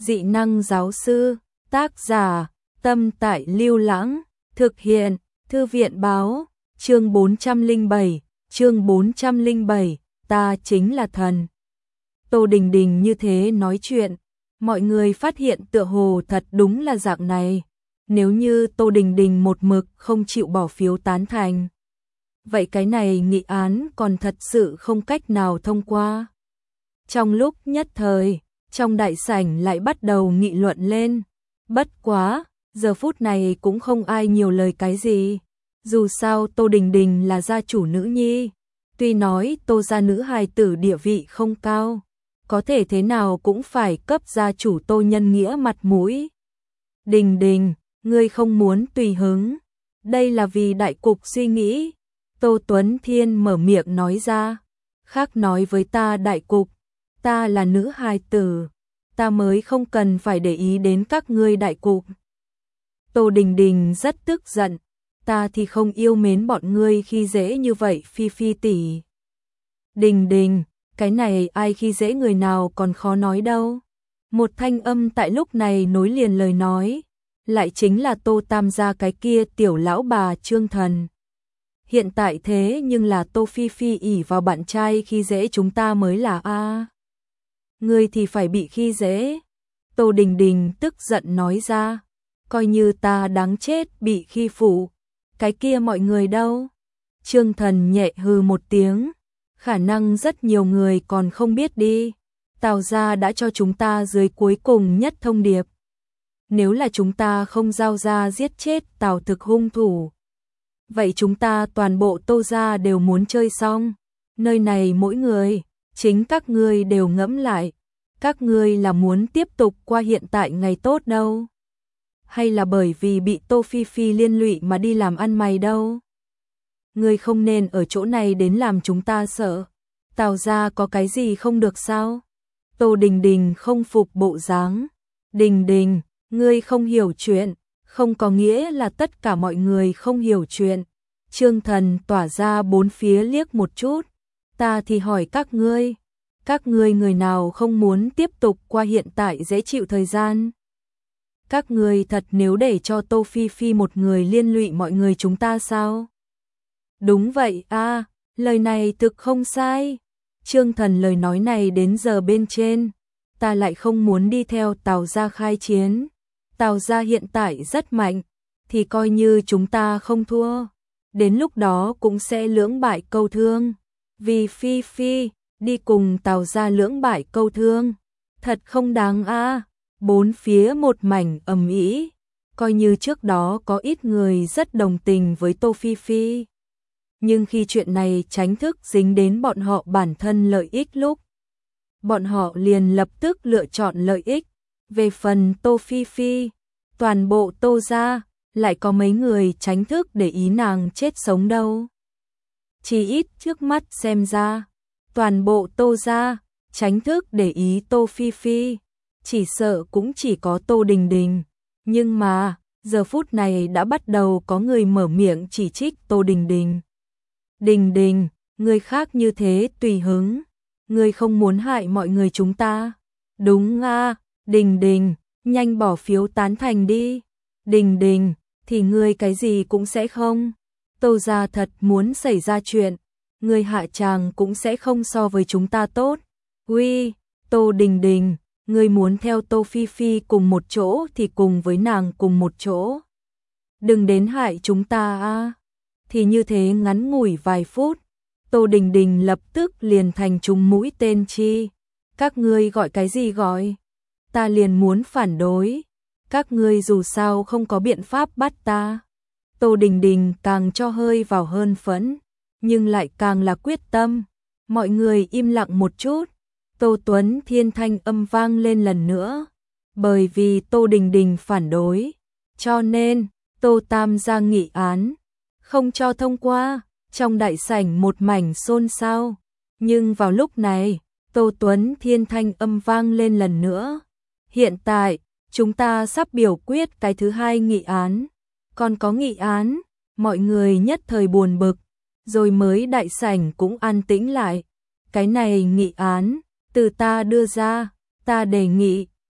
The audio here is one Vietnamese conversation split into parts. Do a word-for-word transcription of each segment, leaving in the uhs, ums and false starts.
Dị năng giáo sư, tác giả, Tâm Tại Lưu Lãng, thực hiện, Thư viện báo, chương bốn trăm lẻ bảy, chương bốn trăm lẻ bảy, ta chính là thần. Tô Đình Đình như thế nói chuyện, mọi người phát hiện tựa hồ thật đúng là dạng này. Nếu như Tô Đình Đình một mực không chịu bỏ phiếu tán thành, vậy cái này nghị án còn thật sự không cách nào thông qua. Trong lúc nhất thời, trong đại sảnh lại bắt đầu nghị luận lên. Bất quá, giờ phút này cũng không ai nhiều lời cái gì. Dù sao Tô Đình Đình là gia chủ nữ nhi, tuy nói Tô gia nữ hài tử địa vị không cao, có thể thế nào cũng phải cấp gia chủ Tô nhân nghĩa mặt mũi. Đình Đình, ngươi không muốn tùy hứng, đây là vì đại cục suy nghĩ. Tô Tuấn Thiên mở miệng nói ra, khác nói với ta đại cục, ta là nữ hài tử, ta mới không cần phải để ý đến các ngươi đại cục. Tô Đình Đình rất tức giận, ta thì không yêu mến bọn ngươi khi dễ như vậy Phi Phi tỷ. Đình Đình, cái này ai khi dễ người nào còn khó nói đâu. Một thanh âm tại lúc này nối liền lời nói, lại chính là Tô Tam gia cái kia tiểu lão bà Trương Thần. Hiện tại thế nhưng là Tô Phi Phi ỷ vào bạn trai khi dễ chúng ta mới là a. À. Ngươi thì phải bị khi dễ. Tô Đình Đình tức giận nói ra, coi như ta đáng chết bị khi phụ, cái kia mọi người đâu? Trương Thần nhẹ hừ một tiếng, khả năng rất nhiều người còn không biết đi. Tào gia đã cho chúng ta dưới cuối cùng nhất thông điệp. Nếu là chúng ta không giao ra giết chết Tào Thực hung thủ, vậy chúng ta toàn bộ Tô gia đều muốn chơi xong. Nơi này mỗi người, chính các ngươi đều ngẫm lại, các ngươi là muốn tiếp tục qua hiện tại ngày tốt đâu, hay là bởi vì bị Tô Phi Phi liên lụy mà đi làm ăn mày đâu? Ngươi không nên ở chỗ này đến làm chúng ta sợ. Tào gia có cái gì không được sao? Tô Đình Đình không phục bộ dáng. Đình Đình, ngươi không hiểu chuyện, không có nghĩa là tất cả mọi người không hiểu chuyện. Trương Thần tỏa ra bốn phía liếc một chút, ta thì hỏi các ngươi, các ngươi người nào không muốn tiếp tục qua hiện tại dễ chịu thời gian? Các ngươi thật nếu để cho Tô Phi Phi một người liên lụy mọi người chúng ta sao? Đúng vậy a, à, lời này thực không sai. Trương Thần lời nói này đến giờ bên trên, ta lại không muốn đi theo Tào gia khai chiến. Tào gia hiện tại rất mạnh, thì coi như chúng ta không thua, đến lúc đó cũng sẽ lưỡng bại câu thương. Vì Phi Phi đi cùng Tào gia lưỡng bại câu thương, thật không đáng a. À. Bốn phía một mảnh ầm ĩ, coi như trước đó có ít người rất đồng tình với Tô Phi Phi, nhưng khi chuyện này chính thức dính đến bọn họ bản thân lợi ích lúc, bọn họ liền lập tức lựa chọn lợi ích. Về phần Tô Phi Phi, toàn bộ Tô gia lại có mấy người chính thức để ý nàng chết sống đâu. Chỉ ít trước mắt xem ra, toàn bộ Tô gia chính thức để ý Tô Phi Phi, chỉ sợ cũng chỉ có Tô Đình Đình. Nhưng mà, giờ phút này đã bắt đầu có người mở miệng chỉ trích Tô Đình Đình. Đình Đình, người khác như thế tùy hứng, người không muốn hại mọi người chúng ta. Đúng à, Đình Đình, nhanh bỏ phiếu tán thành đi. Đình Đình, thì ngươi cái gì cũng sẽ không. Tô gia thật muốn xảy ra chuyện, ngươi hạ tràng cũng sẽ không so với chúng ta tốt. Uy, Tô Đình Đình, ngươi muốn theo Tô Phi Phi cùng một chỗ thì cùng với nàng cùng một chỗ. Đừng đến hại chúng ta a. À. Thì như thế ngắn ngủi vài phút, Tô Đình Đình lập tức liền thành trúng mũi tên chi. Các ngươi gọi cái gì gọi? Ta liền muốn phản đối. Các ngươi dù sao không có biện pháp bắt ta. Tô Đình Đình càng cho hơi vào hơn phẫn, nhưng lại càng là quyết tâm. Mọi người im lặng một chút. Tô Tuấn Thiên thanh âm vang lên lần nữa. Bởi vì Tô Đình Đình phản đối, cho nên Tô Tam gia nghị án không cho thông qua. Trong đại sảnh một mảnh xôn xao. Nhưng vào lúc này, Tô Tuấn Thiên thanh âm vang lên lần nữa. Hiện tại, chúng ta sắp biểu quyết cái thứ hai nghị án. Còn có nghị án, mọi người nhất thời buồn bực, rồi mới đại sảnh cũng an tĩnh lại. Cái này nghị án, từ ta đưa ra, ta đề nghị,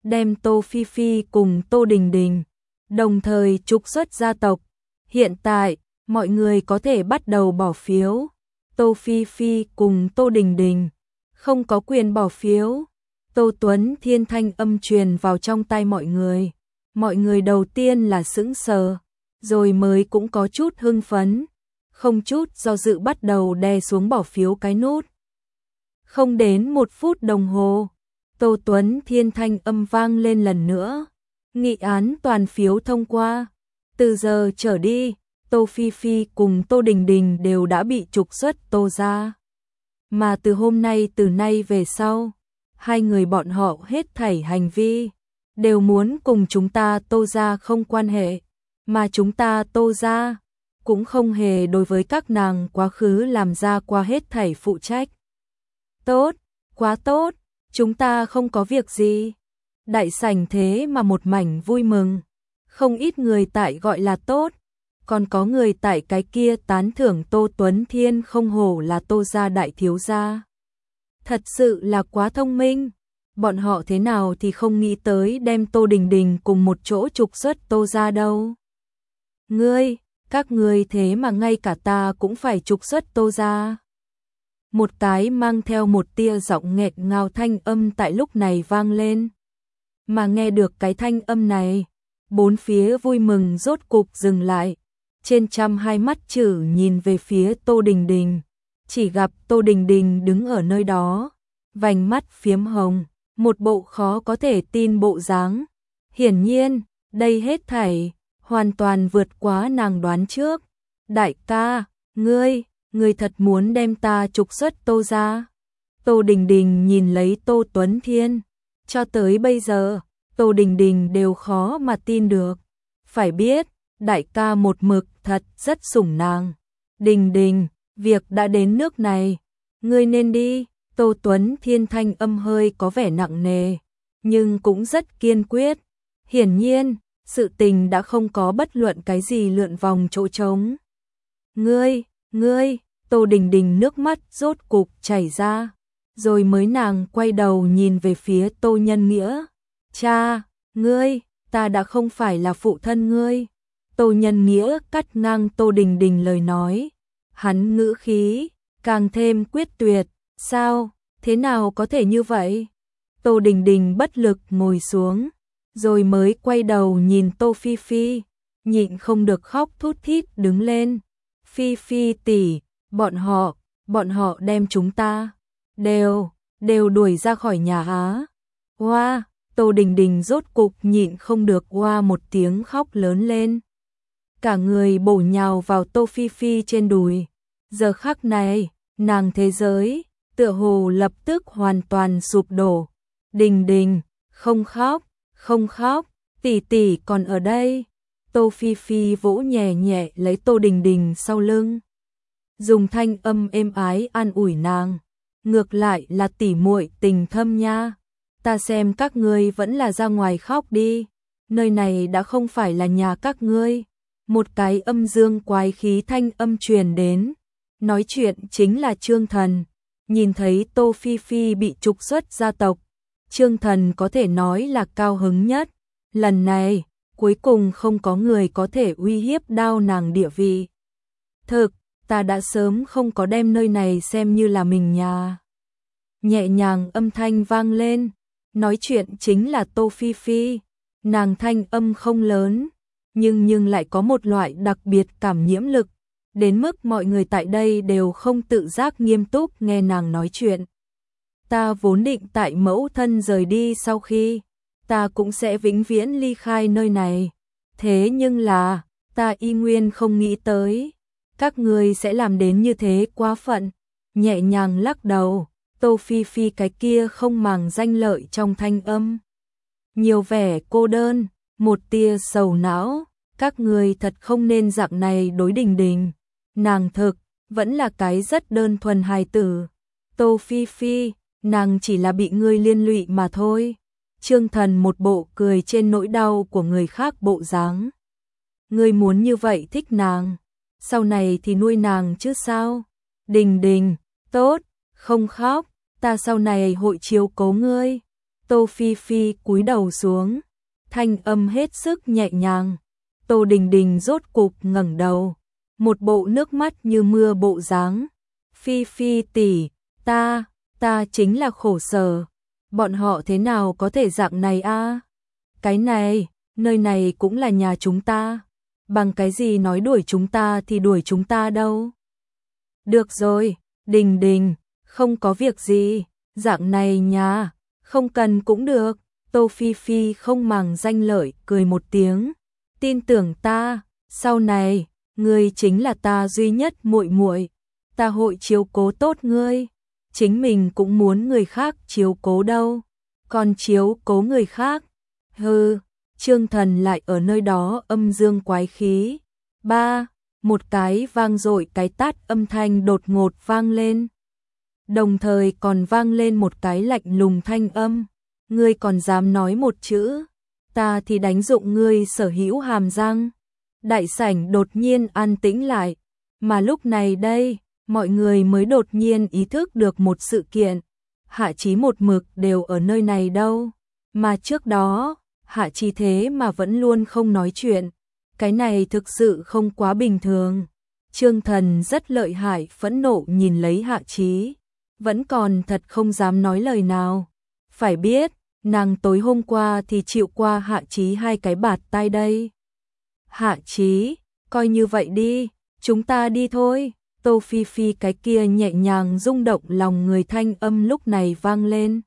đem Tô Phi Phi cùng Tô Đình Đình đồng thời trục xuất gia tộc. Hiện tại, mọi người có thể bắt đầu bỏ phiếu. Tô Phi Phi cùng Tô Đình Đình không có quyền bỏ phiếu. Tô Tuấn Thiên thanh âm truyền vào trong tai mọi người. Mọi người đầu tiên là sững sờ, rồi mới cũng có chút hưng phấn, không chút do dự bắt đầu đè xuống bỏ phiếu cái nút. Không đến một phút đồng hồ, Tô Tuấn Thiên thanh âm vang lên lần nữa. Nghị án toàn phiếu thông qua. Từ giờ trở đi, Tô Phi Phi cùng Tô Đình Đình đều đã bị trục xuất Tô gia. Mà từ hôm nay từ nay về sau, hai người bọn họ hết thảy hành vi đều muốn cùng chúng ta Tô gia không quan hệ, mà chúng ta Tô gia cũng không hề đối với các nàng quá khứ làm ra qua hết thảy phụ trách. Tốt, quá tốt, chúng ta không có việc gì. Đại sảnh thế mà một mảnh vui mừng, không ít người tại gọi là tốt, còn có người tại cái kia tán thưởng Tô Tuấn Thiên không hổ là Tô gia đại thiếu gia. Thật sự là quá thông minh, bọn họ thế nào thì không nghĩ tới đem Tô Đình Đình cùng một chỗ trục xuất Tô gia đâu. Ngươi, các ngươi thế mà ngay cả ta cũng phải trục xuất Tô gia. Một cái mang theo một tia giọng nghẹt ngào thanh âm tại lúc này vang lên. Mà nghe được cái thanh âm này, bốn phía vui mừng rốt cục dừng lại. Trên trăm hai mắt chử nhìn về phía Tô Đình Đình, chỉ gặp Tô Đình Đình đứng ở nơi đó, vành mắt phiếm hồng, một bộ khó có thể tin bộ dáng. Hiển nhiên, đây hết thảy hoàn toàn vượt quá nàng đoán trước. Đại ca, ngươi, ngươi thật muốn đem ta trục xuất Tô gia? Tô Đình Đình nhìn lấy Tô Tuấn Thiên, cho tới bây giờ, Tô Đình Đình đều khó mà tin được. Phải biết, đại ca một mực thật rất sủng nàng. Đình Đình, việc đã đến nước này, ngươi nên đi. Tô Tuấn Thiên thanh âm hơi có vẻ nặng nề, nhưng cũng rất kiên quyết. Hiển nhiên, sự tình đã không có bất luận cái gì lượn vòng chỗ trống. Ngươi, ngươi, Tô Đình Đình nước mắt rốt cục chảy ra, rồi mới nàng quay đầu nhìn về phía Tô Nhân Nghĩa. Cha, ngươi, ta đã không phải là phụ thân ngươi. Tô Nhân Nghĩa cắt ngang Tô Đình Đình lời nói, hắn ngữ khí càng thêm quyết tuyệt. Sao, thế nào có thể như vậy? Tô Đình Đình bất lực ngồi xuống, rồi mới quay đầu nhìn Tô Phi Phi, nhịn không được khóc thút thít đứng lên. Phi Phi tỷ, bọn họ, bọn họ đem chúng ta đều, đều đuổi ra khỏi nhà Á. Hoa, Tô Đình Đình rốt cục nhịn không được hoa một tiếng khóc lớn lên. Cả người bổ nhào vào Tô Phi Phi trên đùi. Giờ khắc này, nàng thế giới tựa hồ lập tức hoàn toàn sụp đổ. Đình Đình, không khóc, không khóc, tỷ tỷ còn ở đây. Tô Phi Phi vỗ nhẹ nhẹ lấy Tô Đình Đình sau lưng, dùng thanh âm êm ái an ủi nàng. Ngược lại là tỷ muội tình thâm nha. Ta xem các ngươi vẫn là ra ngoài khóc đi. Nơi này đã không phải là nhà các ngươi. Một cái âm dương quái khí thanh âm truyền đến. Nói chuyện chính là Trương Thần. Nhìn thấy Tô Phi Phi bị trục xuất gia tộc, Trương Thần có thể nói là cao hứng nhất. Lần này, cuối cùng không có người có thể uy hiếp đao nàng địa vị. Thực, ta đã sớm không có đem nơi này xem như là mình nhà. Nhẹ nhàng âm thanh vang lên, nói chuyện chính là Tô Phi Phi. Nàng thanh âm không lớn, nhưng nhưng lại có một loại đặc biệt cảm nhiễm lực, đến mức mọi người tại đây đều không tự giác nghiêm túc nghe nàng nói chuyện. Ta vốn định tại mẫu thân rời đi sau khi, ta cũng sẽ vĩnh viễn ly khai nơi này. Thế nhưng là, ta y nguyên không nghĩ tới, các người sẽ làm đến như thế quá phận. Nhẹ nhàng lắc đầu, Tô Phi Phi cái kia không màng danh lợi trong thanh âm. Nhiều vẻ cô đơn, một tia sầu não, các người thật không nên dạng này đối Đình Đình. Nàng thực, vẫn là cái rất đơn thuần hài tử. Tô Phi Phi, nàng chỉ là bị ngươi liên lụy mà thôi. Trương Thần một bộ cười trên nỗi đau của người khác bộ dáng. Ngươi muốn như vậy thích nàng, sau này thì nuôi nàng chứ sao? Đình Đình, tốt, không khóc, ta sau này hội chiếu cố ngươi. Tô Phi Phi cúi đầu xuống, thanh âm hết sức nhẹ nhàng. Tô Đình Đình rốt cục ngẩng đầu, một bộ nước mắt như mưa bộ dáng. Phi Phi tỷ, ta, ta chính là khổ sở. Bọn họ thế nào có thể dạng này a? Cái này, nơi này cũng là nhà chúng ta. Bằng cái gì nói đuổi chúng ta thì đuổi chúng ta đâu. Được rồi, Đình Đình, không có việc gì, dạng này nhà, không cần cũng được. Tô Phi Phi không màng danh lợi cười một tiếng. Tin tưởng ta, sau này, ngươi chính là ta duy nhất muội muội, ta hội chiếu cố tốt ngươi. Chính mình cũng muốn người khác chiếu cố đâu, còn chiếu cố người khác. Hừ, Trương Thần lại ở nơi đó âm dương quái khí. Ba, một cái vang dội cái tát âm thanh đột ngột vang lên. Đồng thời còn vang lên một cái lạnh lùng thanh âm. Ngươi còn dám nói một chữ, ta thì đánh dụng ngươi sở hữu hàm răng. Đại sảnh đột nhiên an tĩnh lại, mà lúc này đây, mọi người mới đột nhiên ý thức được một sự kiện. Hạ Chí một mực đều ở nơi này đâu, mà trước đó, Hạ Chí thế mà vẫn luôn không nói chuyện. Cái này thực sự không quá bình thường. Trương Thần rất lợi hại, phẫn nộ nhìn lấy Hạ Chí, vẫn còn thật không dám nói lời nào. Phải biết, nàng tối hôm qua thì chịu qua Hạ Chí hai cái bạt tai đây. Hạ Chí, coi như vậy đi, chúng ta đi thôi. Tô Phi Phi cái kia nhẹ nhàng rung động lòng người thanh âm lúc này vang lên.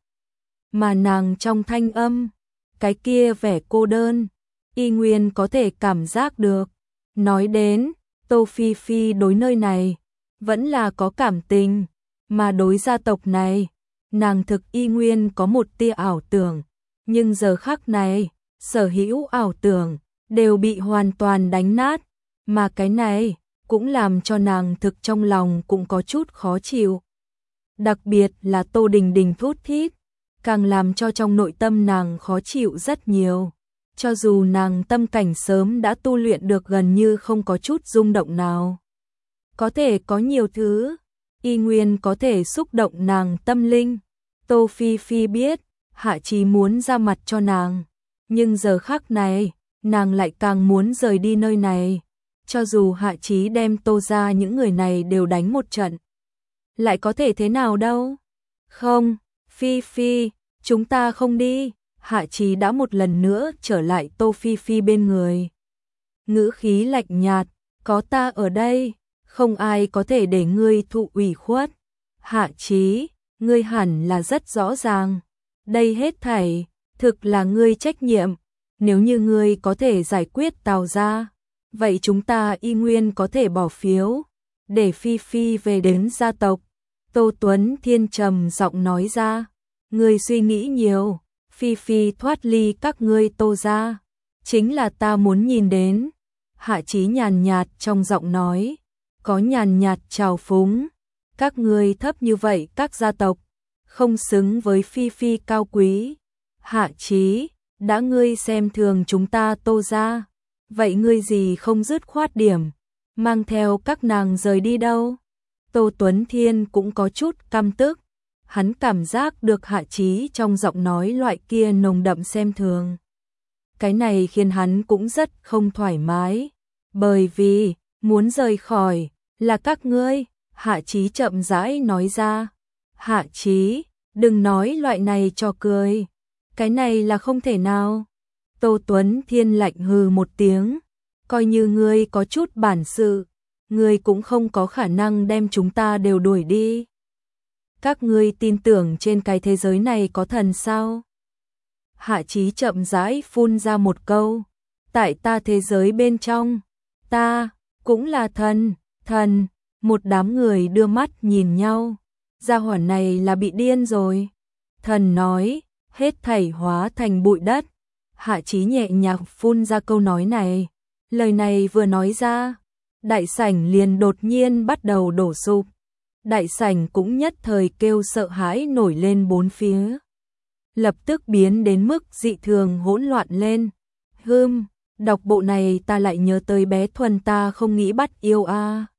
Mà nàng trong thanh âm, cái kia vẻ cô đơn, y nguyên có thể cảm giác được. Nói đến, Tô Phi Phi đối nơi này, vẫn là có cảm tình, mà đối gia tộc này, nàng thực y nguyên có một tia ảo tưởng. Nhưng giờ khắc này, sở hữu ảo tưởng, đều bị hoàn toàn đánh nát, mà cái này cũng làm cho nàng thực trong lòng cũng có chút khó chịu. Đặc biệt là Tô Đình Đình thút thít, càng làm cho trong nội tâm nàng khó chịu rất nhiều. Cho dù nàng tâm cảnh sớm đã tu luyện được gần như không có chút rung động nào. Có thể có nhiều thứ, y nguyên có thể xúc động nàng tâm linh. Tô Phi Phi biết, Hạ Chí muốn ra mặt cho nàng, nhưng giờ khắc này, nàng lại càng muốn rời đi nơi này. Cho dù Hạ Chí đem Tô ra những người này đều đánh một trận, lại có thể thế nào đâu. Không, Phi Phi, chúng ta không đi. Hạ Chí đã một lần nữa trở lại Tô Phi Phi bên người. Ngữ khí lạnh nhạt, có ta ở đây, không ai có thể để ngươi thụ ủy khuất. Hạ Chí, ngươi hẳn là rất rõ ràng, đây hết thảy, thực là ngươi trách nhiệm. Nếu như ngươi có thể giải quyết Tào gia, vậy chúng ta y nguyên có thể bỏ phiếu, để Phi Phi về đến gia tộc. Tô Tuấn Thiên trầm giọng nói ra, ngươi suy nghĩ nhiều, Phi Phi thoát ly các ngươi Tô gia, chính là ta muốn nhìn đến. Hạ Chí nhàn nhạt trong giọng nói, có nhàn nhạt trào phúng, các ngươi thấp như vậy các gia tộc, không xứng với Phi Phi cao quý. Hạ Chí, đã ngươi xem thường chúng ta Tô gia, vậy ngươi gì không dứt khoát điểm, mang theo các nàng rời đi đâu? Tô Tuấn Thiên cũng có chút căm tức, hắn cảm giác được Hạ Chí trong giọng nói loại kia nồng đậm xem thường. Cái này khiến hắn cũng rất không thoải mái, bởi vì, muốn rời khỏi, là các ngươi. Hạ Chí chậm rãi nói ra. Hạ Chí, đừng nói loại này cho cười, cái này là không thể nào. Tô Tuấn Thiên lạnh hừ một tiếng, coi như ngươi có chút bản sự, ngươi cũng không có khả năng đem chúng ta đều đuổi đi. Các ngươi tin tưởng trên cái thế giới này có thần sao? Hạ Chí chậm rãi phun ra một câu, tại ta thế giới bên trong, ta cũng là thần. Thần, một đám người đưa mắt nhìn nhau, gia hỏa này là bị điên rồi. Thần nói, hết thảy hóa thành bụi đất. Hạ Chí nhẹ nhàng phun ra câu nói này, lời này vừa nói ra, đại sảnh liền đột nhiên bắt đầu đổ sụp. Đại sảnh cũng nhất thời kêu sợ hãi nổi lên bốn phía, lập tức biến đến mức dị thường hỗn loạn lên. Hừm, đọc bộ này ta lại nhớ tới bé Thuần ta không nghĩ bắt yêu a.